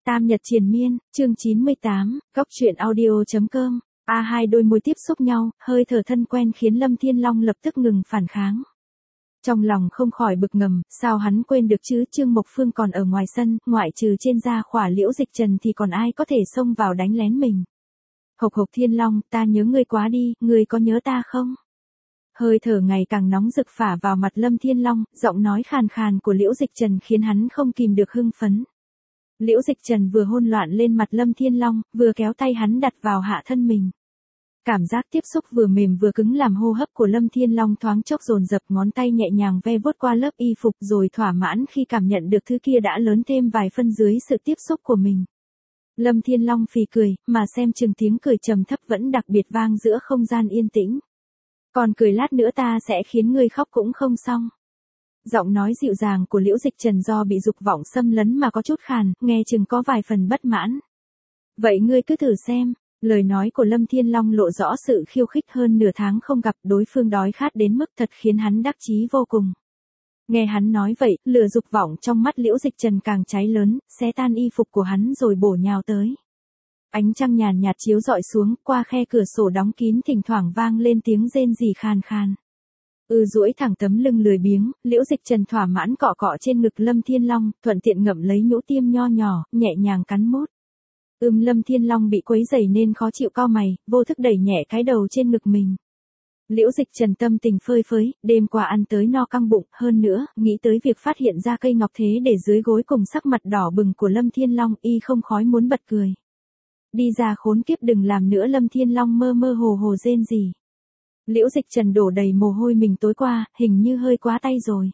Tam Nhật Triền Miên, chương 98, góc truyện audio.com. Hai đôi môi tiếp xúc nhau, hơi thở thân quen khiến Lâm Thiên Long lập tức ngừng phản kháng. Trong lòng không khỏi bực ngầm, sao hắn quên được chứ, Trương Mộc Phương còn ở ngoài sân, ngoại trừ trên da khỏa Liễu Dịch Trần thì còn ai có thể xông vào đánh lén mình. Hộc hộc Thiên Long, ta nhớ ngươi quá đi, ngươi có nhớ ta không? Hơi thở ngày càng nóng rực phả vào mặt Lâm Thiên Long, giọng nói khàn khàn của Liễu Dịch Trần khiến hắn không kìm được hưng phấn. Liễu Dịch Trần vừa hôn loạn lên mặt Lâm Thiên Long, vừa kéo tay hắn đặt vào hạ thân mình. Cảm giác tiếp xúc vừa mềm vừa cứng làm hô hấp của Lâm Thiên Long thoáng chốc dồn dập, ngón tay nhẹ nhàng ve vuốt qua lớp y phục rồi thỏa mãn khi cảm nhận được thứ kia đã lớn thêm vài phân dưới sự tiếp xúc của mình. Lâm Thiên Long phì cười, mà xem chừng tiếng cười trầm thấp vẫn đặc biệt vang giữa không gian yên tĩnh. Còn cười lát nữa ta sẽ khiến ngươi khóc cũng không xong. Giọng nói dịu dàng của Liễu Dịch Trần do bị dục vọng xâm lấn mà có chút khàn, nghe chừng có vài phần bất mãn. Vậy ngươi cứ thử xem. Lời nói của Lâm Thiên Long lộ rõ sự khiêu khích, hơn nửa tháng không gặp đối phương đói khát đến mức thật khiến hắn đắc chí vô cùng. Nghe hắn nói vậy, lửa dục vọng trong mắt Liễu Dịch Trần càng cháy lớn, xé tan y phục của hắn rồi bổ nhào tới. Ánh trăng nhàn nhạt chiếu rọi xuống, qua khe cửa sổ đóng kín thỉnh thoảng vang lên tiếng rên rỉ khàn khàn. Duỗi thẳng tấm lưng lười biếng, Liễu Dịch Trần thỏa mãn cọ cọ trên ngực Lâm Thiên Long, thuận tiện ngậm lấy nhũ tiêm nho nhỏ, nhẹ nhàng cắn mút. Lâm Thiên Long bị quấy rầy nên khó chịu cau mày, vô thức đẩy nhẹ cái đầu trên ngực mình. Liễu Dịch Trần tâm tình phơi phới, đêm qua ăn tới no căng bụng, hơn nữa, nghĩ tới việc phát hiện ra cây ngọc thế để dưới gối cùng sắc mặt đỏ bừng của Lâm Thiên Long, y không khói muốn bật cười. Đi ra khốn kiếp, đừng làm nữa. Lâm Thiên Long mơ mơ hồ hồ rên rỉ. Liễu Dịch Trần đổ đầy mồ hôi mình tối qua, hình như hơi quá tay rồi.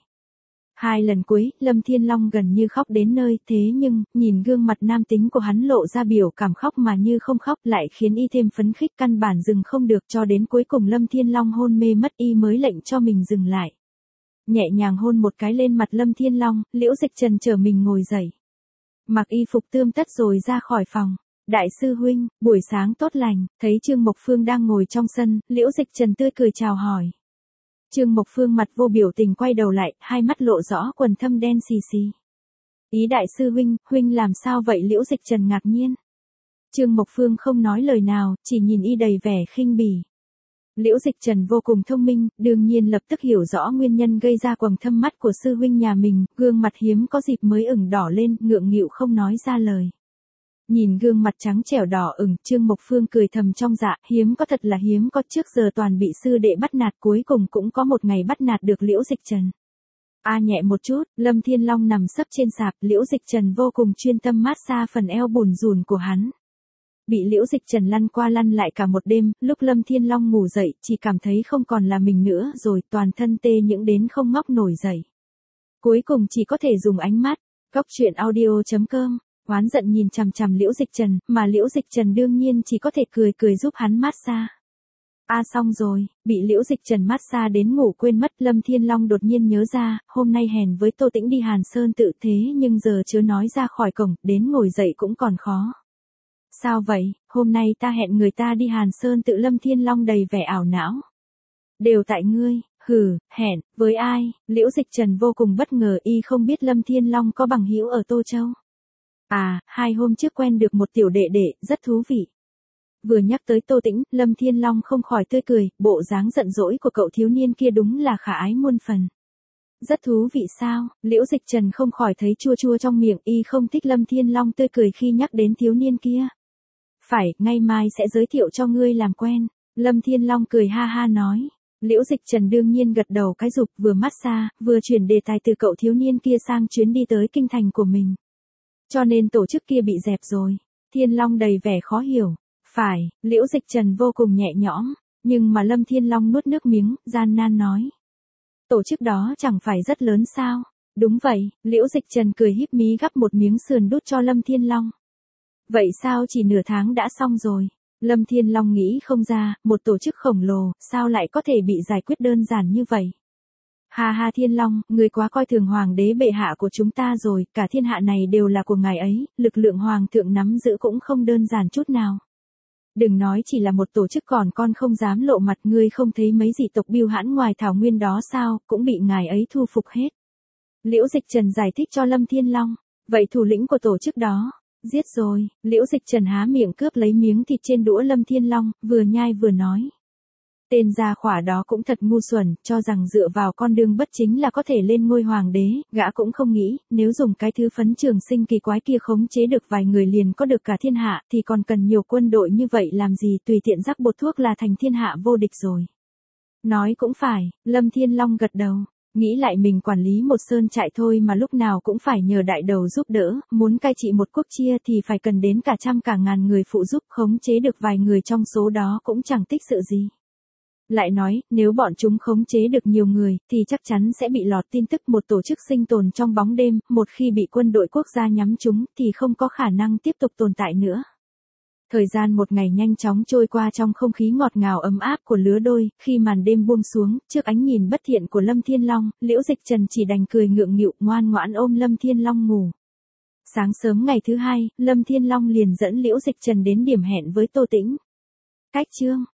2 lần cuối, Lâm Thiên Long gần như khóc đến nơi, thế nhưng, nhìn gương mặt nam tính của hắn lộ ra biểu cảm khóc mà như không khóc lại khiến y thêm phấn khích, căn bản dừng không được, cho đến cuối cùng Lâm Thiên Long hôn mê mất y mới lệnh cho mình dừng lại. Nhẹ nhàng hôn một cái lên mặt Lâm Thiên Long, Liễu Dịch Trần trở mình ngồi dậy. Mặc y phục tươm tất rồi ra khỏi phòng. Đại sư huynh, buổi sáng tốt lành, thấy Trương Mộc Phương đang ngồi trong sân, Liễu Dịch Trần tươi cười chào hỏi. Trương Mộc Phương mặt vô biểu tình quay đầu lại, hai mắt lộ rõ quầng thâm đen xì xì. Ý đại sư huynh làm sao vậy? Liễu Dịch Trần ngạc nhiên. Trương Mộc Phương không nói lời nào, chỉ nhìn y đầy vẻ khinh bỉ. Liễu Dịch Trần vô cùng thông minh, đương nhiên lập tức hiểu rõ nguyên nhân gây ra quầng thâm mắt của sư huynh nhà mình, gương mặt hiếm có dịp mới ửng đỏ lên, ngượng nghịu không nói ra lời. Nhìn gương mặt trắng trẻo đỏ ửng, Trương Mộc Phương cười thầm trong dạ, hiếm có, thật là hiếm có, trước giờ toàn bị sư đệ bắt nạt, cuối cùng cũng có một ngày bắt nạt được Liễu Dịch Trần. Nhẹ một chút, Lâm Thiên Long nằm sấp trên sạp, Liễu Dịch Trần vô cùng chuyên tâm massage phần eo bùn rùn của hắn. Bị Liễu Dịch Trần lăn qua lăn lại cả một đêm, lúc Lâm Thiên Long ngủ dậy, chỉ cảm thấy không còn là mình nữa rồi, toàn thân tê những đến không ngóc nổi dậy. Cuối cùng chỉ có thể dùng ánh mắt, góc truyện audio.com. Oán giận nhìn chằm chằm Liễu Dịch Trần, mà Liễu Dịch Trần đương nhiên chỉ có thể cười cười giúp hắn massage. Xong rồi, bị Liễu Dịch Trần massage đến ngủ quên mất, Lâm Thiên Long đột nhiên nhớ ra, hôm nay hẹn với Tô Tĩnh đi Hàn Sơn Tự, thế nhưng giờ chưa nói ra khỏi cổng, đến ngồi dậy cũng còn khó. Sao vậy, hôm nay ta hẹn người ta đi Hàn Sơn Tự? Lâm Thiên Long đầy vẻ ảo não. Đều tại ngươi. Hẹn, với ai? Liễu Dịch Trần vô cùng bất ngờ, y không biết Lâm Thiên Long có bằng hữu ở Tô Châu. 2 hôm trước quen được một tiểu đệ đệ, rất thú vị. Vừa nhắc tới Tô Tĩnh, Lâm Thiên Long không khỏi tươi cười, bộ dáng giận dỗi của cậu thiếu niên kia đúng là khả ái muôn phần. Rất thú vị sao? Liễu Dịch Trần không khỏi thấy chua chua trong miệng, y không thích Lâm Thiên Long tươi cười khi nhắc đến thiếu niên kia. Phải, ngày mai sẽ giới thiệu cho ngươi làm quen. Lâm Thiên Long cười ha ha nói. Liễu Dịch Trần đương nhiên gật đầu cái rụp, vừa massage, vừa chuyển đề tài từ cậu thiếu niên kia sang chuyến đi tới kinh thành của mình. Cho nên tổ chức kia bị dẹp rồi. Thiên Long đầy vẻ khó hiểu. Phải, Liễu Dịch Trần vô cùng nhẹ nhõm, nhưng mà Lâm Thiên Long nuốt nước miếng, gian nan nói. Tổ chức đó chẳng phải rất lớn sao? Đúng vậy, Liễu Dịch Trần cười híp mí gắp một miếng sườn đút cho Lâm Thiên Long. Vậy sao chỉ nửa tháng đã xong rồi? Lâm Thiên Long nghĩ không ra, một tổ chức khổng lồ, sao lại có thể bị giải quyết đơn giản như vậy? Ha Thiên Long, người quá coi thường hoàng đế bệ hạ của chúng ta rồi, cả thiên hạ này đều là của ngài ấy, lực lượng hoàng thượng nắm giữ cũng không đơn giản chút nào. Đừng nói chỉ là một tổ chức, còn con không dám lộ mặt, ngươi không thấy mấy dị tộc biêu hãn ngoài thảo nguyên đó sao, cũng bị ngài ấy thu phục hết. Liễu Dịch Trần giải thích cho Lâm Thiên Long, vậy thủ lĩnh của tổ chức đó, Giết rồi, Liễu Dịch Trần há miệng cướp lấy miếng thịt trên đũa Lâm Thiên Long, vừa nhai vừa nói. Tên gia khỏa đó cũng thật ngu xuẩn, cho rằng dựa vào con đường bất chính là có thể lên ngôi hoàng đế, gã cũng không nghĩ, nếu dùng cái thứ phấn trường sinh kỳ quái kia khống chế được vài người liền có được cả thiên hạ, thì còn cần nhiều quân đội như vậy làm gì, tùy tiện rắc bột thuốc là thành thiên hạ vô địch rồi. Nói cũng phải, Lâm Thiên Long gật đầu. Nghĩ lại mình quản lý một sơn trại thôi mà lúc nào cũng phải nhờ đại đầu giúp đỡ, muốn cai trị một quốc chia thì phải cần đến cả trăm cả ngàn người phụ giúp, khống chế được vài người trong số đó cũng chẳng tích sự gì. Lại nói, nếu bọn chúng khống chế được nhiều người, thì chắc chắn sẽ bị lọt tin tức một tổ chức sinh tồn trong bóng đêm, một khi bị quân đội quốc gia nhắm chúng, thì không có khả năng tiếp tục tồn tại nữa. Thời gian một ngày nhanh chóng trôi qua trong không khí ngọt ngào ấm áp của lứa đôi, khi màn đêm buông xuống, trước ánh nhìn bất thiện của Lâm Thiên Long, Liễu Dịch Trần chỉ đành cười ngượng nghịu, ngoan ngoãn ôm Lâm Thiên Long ngủ. Sáng sớm ngày thứ hai, Lâm Thiên Long liền dẫn Liễu Dịch Trần đến điểm hẹn với Tô Tĩnh. Cách chương